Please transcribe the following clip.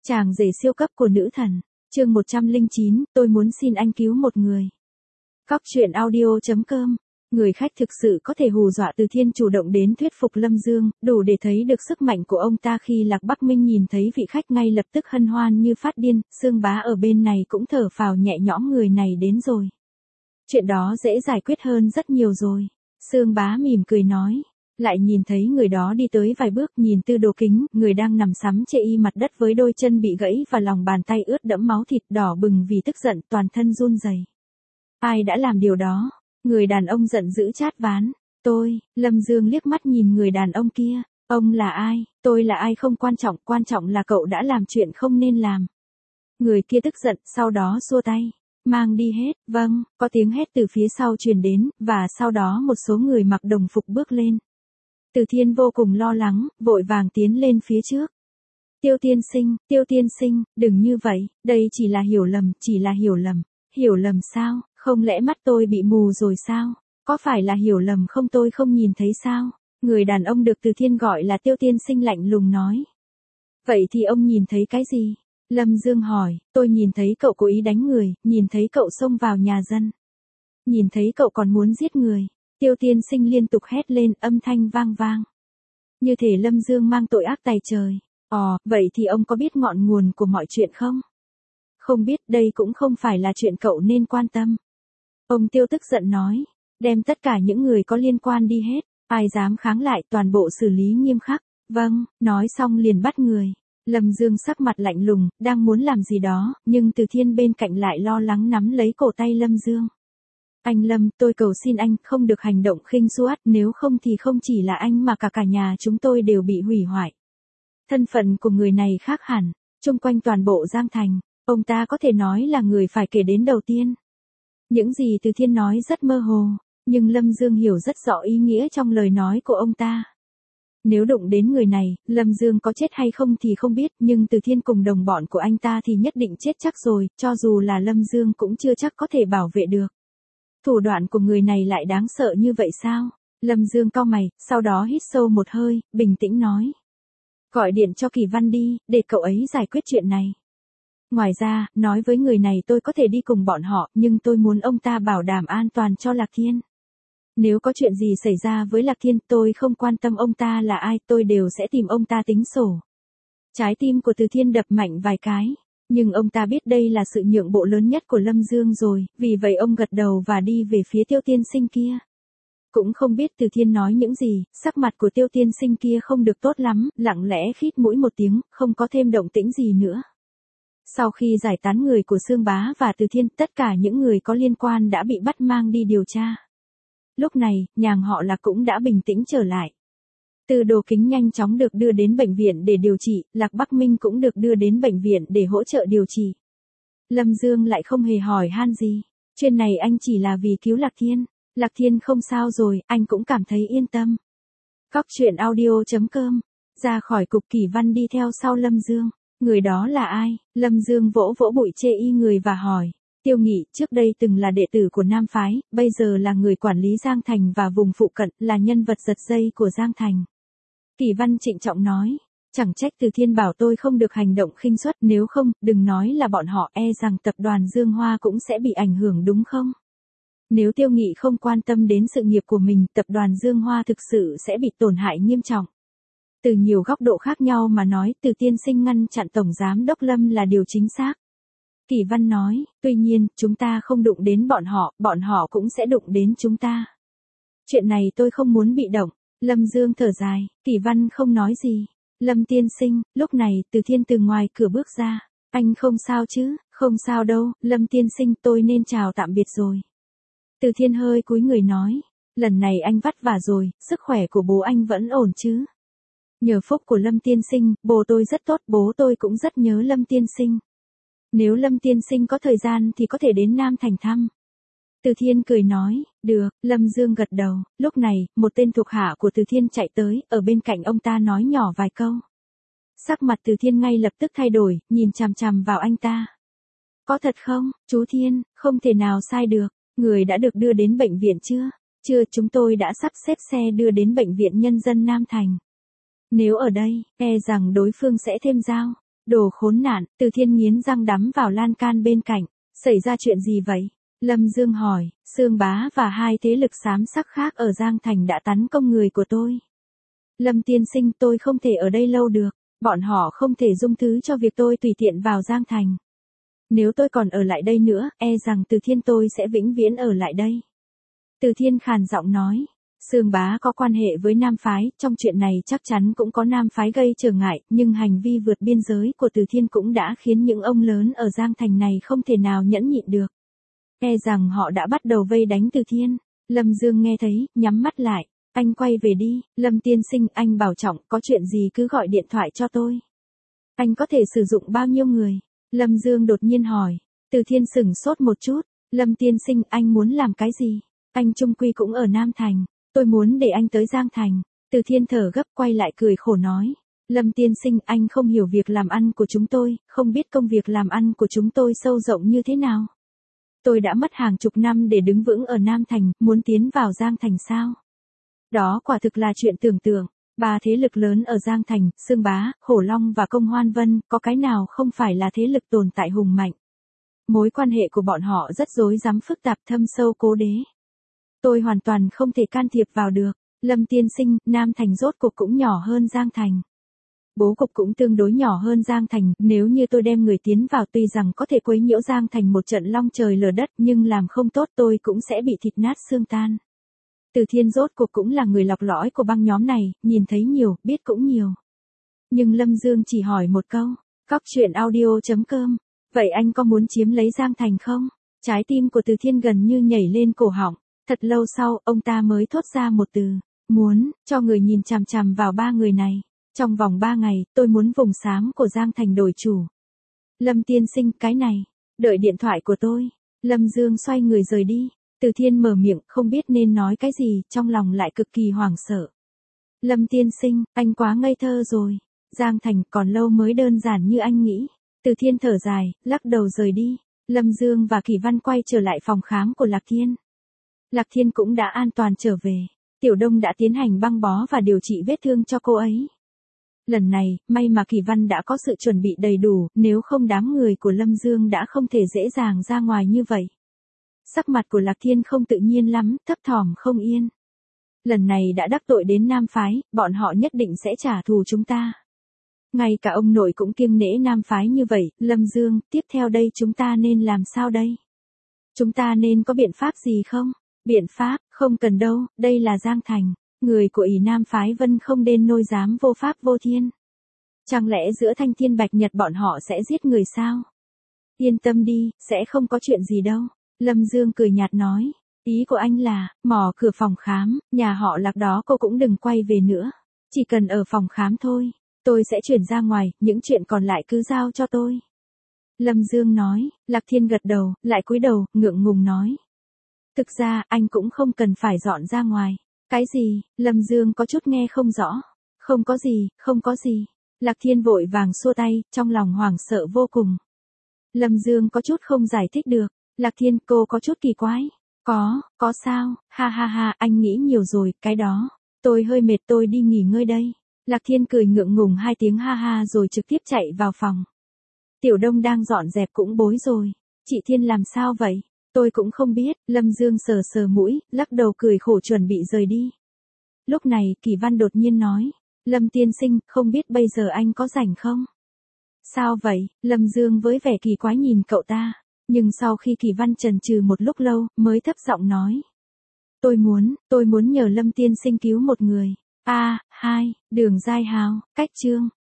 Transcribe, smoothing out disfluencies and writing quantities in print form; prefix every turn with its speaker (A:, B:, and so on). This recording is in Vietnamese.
A: Chàng rể siêu cấp của nữ thần. Chương 109, tôi muốn xin anh cứu một người. Góc truyện audio.com. Người khách thực sự có thể hù dọa Từ Thiên chủ động đến thuyết phục Lâm Dương, đủ để thấy được sức mạnh của ông ta. Khi Lạc Bắc Minh nhìn thấy vị khách ngay lập tức hân hoan như phát điên, Sương Bá ở bên này cũng thở phào nhẹ nhõm, người này đến rồi. Chuyện đó dễ giải quyết hơn rất nhiều rồi. Sương Bá mỉm cười nói. Lại nhìn thấy người đó đi tới vài bước, nhìn Tư Đồ Kính, người đang nằm sắm chê y mặt đất với đôi chân bị gãy và lòng bàn tay ướt đẫm máu thịt, đỏ bừng vì tức giận, toàn thân run rẩy. Ai đã làm điều đó? Người đàn ông giận dữ chát ván. Tôi. Lâm Dương liếc mắt nhìn người đàn ông kia. Ông là ai? Tôi là ai không quan trọng là cậu đã làm chuyện không nên làm. Người kia tức giận, sau đó xua tay. Mang đi hết. Vâng. Có tiếng hét từ phía sau truyền đến, và sau đó một số người mặc đồng phục bước lên. Từ Thiên vô cùng lo lắng, vội vàng tiến lên phía trước. Tiêu tiên sinh, đừng như vậy, đây chỉ là hiểu lầm. Hiểu lầm sao? Không lẽ mắt tôi bị mù rồi sao? Có phải là hiểu lầm không, tôi không nhìn thấy sao? Người đàn ông được Từ Thiên gọi là Tiêu tiên sinh lạnh lùng nói. Vậy thì ông nhìn thấy cái gì? Lâm Dương hỏi. Tôi nhìn thấy cậu cố ý đánh người, nhìn thấy cậu xông vào nhà dân. Nhìn thấy cậu còn muốn giết người. Tiêu tiên sinh liên tục hét lên, âm thanh vang vang. Như thể Lâm Dương mang tội ác tày trời. Vậy thì ông có biết ngọn nguồn của mọi chuyện không? Không biết, đây cũng không phải là chuyện cậu nên quan tâm. Ông Tiêu tức giận nói. Đem tất cả những người có liên quan đi hết. Ai dám kháng lại, toàn bộ xử lý nghiêm khắc. Vâng, nói xong liền bắt người. Lâm Dương sắc mặt lạnh lùng, đang muốn làm gì đó, nhưng Từ Thiên bên cạnh lại lo lắng nắm lấy cổ tay Lâm Dương. Anh Lâm, tôi cầu xin anh, không được hành động khinh suất, nếu không thì không chỉ là anh mà cả nhà chúng tôi đều bị hủy hoại. Thân phận của người này khác hẳn, chung quanh toàn bộ Giang Thành, ông ta có thể nói là người phải kể đến đầu tiên. Những gì Từ Thiên nói rất mơ hồ, nhưng Lâm Dương hiểu rất rõ ý nghĩa trong lời nói của ông ta. Nếu đụng đến người này, Lâm Dương có chết hay không thì không biết, nhưng Từ Thiên cùng đồng bọn của anh ta thì nhất định chết chắc rồi, cho dù là Lâm Dương cũng chưa chắc có thể bảo vệ được. Thủ đoạn của người này lại đáng sợ như vậy sao? Lâm Dương cau mày, sau đó hít sâu một hơi, bình tĩnh nói. Gọi điện cho Kỳ Văn đi, để cậu ấy giải quyết chuyện này. Ngoài ra, nói với người này tôi có thể đi cùng bọn họ, nhưng tôi muốn ông ta bảo đảm an toàn cho Lạc Thiên. Nếu có chuyện gì xảy ra với Lạc Thiên, tôi không quan tâm ông ta là ai, tôi đều sẽ tìm ông ta tính sổ. Trái tim của Từ Thiên đập mạnh vài cái. Nhưng ông ta biết đây là sự nhượng bộ lớn nhất của Lâm Dương rồi, vì vậy ông gật đầu và đi về phía Tiêu tiên sinh kia. Cũng không biết Từ Thiên nói những gì, sắc mặt của Tiêu tiên sinh kia không được tốt lắm, lặng lẽ khít mũi một tiếng, không có thêm động tĩnh gì nữa. Sau khi giải tán người của Sương Bá và Từ Thiên, tất cả những người có liên quan đã bị bắt mang đi điều tra. Lúc này, nhà họ Lạc cũng đã bình tĩnh trở lại. Tư Đồ Kính nhanh chóng được đưa đến bệnh viện để điều trị, Lạc Bắc Minh cũng được đưa đến bệnh viện để hỗ trợ điều trị. Lâm Dương lại không hề hỏi han gì. Chuyện này anh chỉ là vì cứu Lạc Thiên. Lạc Thiên không sao rồi, anh cũng cảm thấy yên tâm. Góc truyện audio.com. Ra khỏi cục, Kỳ Văn đi theo sau Lâm Dương. Người đó là ai? Lâm Dương vỗ vỗ bụi chê y người và hỏi. Tiêu Nghị, trước đây từng là đệ tử của Nam Phái, bây giờ là người quản lý Giang Thành và vùng phụ cận, là nhân vật giật dây của Giang Thành. Kỳ Văn trịnh trọng nói, chẳng trách Từ Thiên bảo tôi không được hành động khinh suất, nếu không, đừng nói là bọn họ, e rằng tập đoàn Dương Hoa cũng sẽ bị ảnh hưởng đúng không? Nếu Tiêu Nghị không quan tâm đến sự nghiệp của mình, tập đoàn Dương Hoa thực sự sẽ bị tổn hại nghiêm trọng. Từ nhiều góc độ khác nhau mà nói, Từ tiên sinh ngăn chặn Tổng Giám đốc Lâm là điều chính xác. Kỳ Văn nói, tuy nhiên, chúng ta không đụng đến bọn họ cũng sẽ đụng đến chúng ta. Chuyện này tôi không muốn bị động. Lâm Dương thở dài, Kỳ Văn không nói gì. Lâm tiên sinh, lúc này Từ Thiên từ ngoài cửa bước ra. Anh không sao chứ? Không sao đâu, Lâm tiên sinh, tôi nên chào tạm biệt rồi. Từ Thiên hơi cúi người nói, lần này anh vất vả rồi, sức khỏe của bố anh vẫn ổn chứ? Nhờ phúc của Lâm tiên sinh, bố tôi rất tốt, bố tôi cũng rất nhớ Lâm tiên sinh. Nếu Lâm tiên sinh có thời gian thì có thể đến Nam Thành thăm. Từ Thiên cười nói, được, Lâm Dương gật đầu. Lúc này, một tên thuộc hạ của Từ Thiên chạy tới, ở bên cạnh ông ta nói nhỏ vài câu. Sắc mặt Từ Thiên ngay lập tức thay đổi, nhìn chằm chằm vào anh ta. Có thật không, chú Thiên, không thể nào sai được, người đã được đưa đến bệnh viện chưa? Chưa, chúng tôi đã sắp xếp xe đưa đến bệnh viện nhân dân Nam Thành. Nếu ở đây, e rằng đối phương sẽ thêm dao. Đồ khốn nạn, Từ Thiên nghiến răng đắm vào lan can bên cạnh. Xảy ra chuyện gì vậy? Lâm Dương hỏi, Sương Bá và hai thế lực xám sắc khác ở Giang Thành đã tấn công người của tôi. Lâm tiên sinh, tôi không thể ở đây lâu được, bọn họ không thể dung thứ cho việc tôi tùy tiện vào Giang Thành. Nếu tôi còn ở lại đây nữa, e rằng Từ Thiên tôi sẽ vĩnh viễn ở lại đây. Từ Thiên khàn giọng nói, Sương Bá có quan hệ với Nam Phái, trong chuyện này chắc chắn cũng có Nam Phái gây trở ngại, nhưng hành vi vượt biên giới của Từ Thiên cũng đã khiến những ông lớn ở Giang Thành này không thể nào nhẫn nhịn được. E rằng họ đã bắt đầu vây đánh Từ Thiên. Lâm Dương nghe thấy, nhắm mắt lại. Anh quay về đi, Lâm tiên sinh, anh bảo trọng, có chuyện gì cứ gọi điện thoại cho tôi. Anh có thể sử dụng bao nhiêu người? Lâm Dương đột nhiên hỏi. Từ Thiên sửng sốt một chút. Lâm tiên sinh, anh muốn làm cái gì? Anh chung quy cũng ở Nam Thành. Tôi muốn để anh tới Giang Thành. Từ Thiên thở gấp quay lại cười khổ nói. Lâm tiên sinh, anh không hiểu việc làm ăn của chúng tôi, không biết công việc làm ăn của chúng tôi sâu rộng như thế nào. Tôi đã mất hàng chục năm để đứng vững ở Nam Thành, muốn tiến vào Giang Thành sao? Đó quả thực là chuyện tưởng tượng. Ba thế lực lớn ở Giang Thành, Sương Bá, Hổ Long và Công Hoan Vân, có cái nào không phải là thế lực tồn tại hùng mạnh. Mối quan hệ của bọn họ rất rối rắm phức tạp thâm sâu cố đế. Tôi hoàn toàn không thể can thiệp vào được. Lâm tiên sinh, Nam Thành rốt cuộc cũng nhỏ hơn Giang Thành. Bố cục cũng tương đối nhỏ hơn Giang Thành, nếu như tôi đem người tiến vào tuy rằng có thể quấy nhiễu Giang Thành một trận long trời lở đất nhưng làm không tốt tôi cũng sẽ bị thịt nát xương tan. Từ Thiên rốt cuộc cũng là người lọc lõi của băng nhóm này, nhìn thấy nhiều, biết cũng nhiều. Nhưng Lâm Dương chỉ hỏi một câu, coctruyện.audio.com, vậy anh có muốn chiếm lấy Giang Thành không? Trái tim của Từ Thiên gần như nhảy lên cổ họng, thật lâu sau, ông ta mới thốt ra một từ, muốn, cho người nhìn chằm chằm vào ba người này. Trong vòng 3 ngày, tôi muốn vùng xám của Giang Thành đổi chủ. Lâm tiên sinh, cái này, đợi điện thoại của tôi. Lâm Dương xoay người rời đi. Từ Thiên mở miệng, không biết nên nói cái gì, trong lòng lại cực kỳ hoảng sợ. Lâm tiên sinh, anh quá ngây thơ rồi. Giang Thành còn lâu mới đơn giản như anh nghĩ. Từ Thiên thở dài, lắc đầu rời đi. Lâm Dương và Kỳ Văn quay trở lại phòng khám của Lạc Thiên. Lạc Thiên cũng đã an toàn trở về. Tiểu Đông đã tiến hành băng bó và điều trị vết thương cho cô ấy. Lần này, may mà Kỳ Văn đã có sự chuẩn bị đầy đủ, nếu không đám người của Lâm Dương đã không thể dễ dàng ra ngoài như vậy. Sắc mặt của Lạc Thiên không tự nhiên lắm, thấp thỏm không yên. Lần này đã đắc tội đến Nam Phái, bọn họ nhất định sẽ trả thù chúng ta. Ngay cả ông nội cũng kiêng nể Nam Phái như vậy, Lâm Dương, tiếp theo đây chúng ta nên làm sao đây? Chúng ta nên có biện pháp gì không? Biện pháp, không cần đâu, đây là Giang Thành. Người của ỷ Nam Phái Vân không nên nôi dám vô pháp vô thiên. Chẳng lẽ giữa Thanh Thiên Bạch Nhật bọn họ sẽ giết người sao? Yên tâm đi, sẽ không có chuyện gì đâu. Lâm Dương cười nhạt nói. Ý của anh là, mò cửa phòng khám, nhà họ Lạc đó cô cũng đừng quay về nữa. Chỉ cần ở phòng khám thôi. Tôi sẽ chuyển ra ngoài, những chuyện còn lại cứ giao cho tôi. Lâm Dương nói, Lạc Thiên gật đầu, lại cúi đầu, ngượng ngùng nói. Thực ra, anh cũng không cần phải dọn ra ngoài. Cái gì? Lâm Dương có chút nghe không rõ. Không có gì, không có gì. Lạc Thiên vội vàng xua tay, trong lòng hoảng sợ vô cùng. Lâm Dương có chút không giải thích được. Lạc Thiên, cô có chút kỳ quái. Có sao? Ha ha ha, anh nghĩ nhiều rồi, cái đó. Tôi hơi mệt, tôi đi nghỉ ngơi đây. Lạc Thiên cười ngượng ngùng 2 tiếng ha ha rồi trực tiếp chạy vào phòng. Tiểu Đông đang dọn dẹp cũng bối rồi. Chị Thiên làm sao vậy? Tôi cũng không biết. Lâm Dương sờ sờ mũi, lắc đầu cười khổ chuẩn bị rời đi. Lúc này, Kỳ Văn đột nhiên nói. Lâm tiên sinh, không biết bây giờ anh có rảnh không? Sao vậy? Lâm Dương với vẻ kỳ quái nhìn cậu ta. Nhưng sau khi Kỳ Văn chần chừ một lúc lâu, mới thấp giọng nói. Tôi muốn nhờ Lâm tiên sinh cứu một người. Đường Giai Hào, cách chương.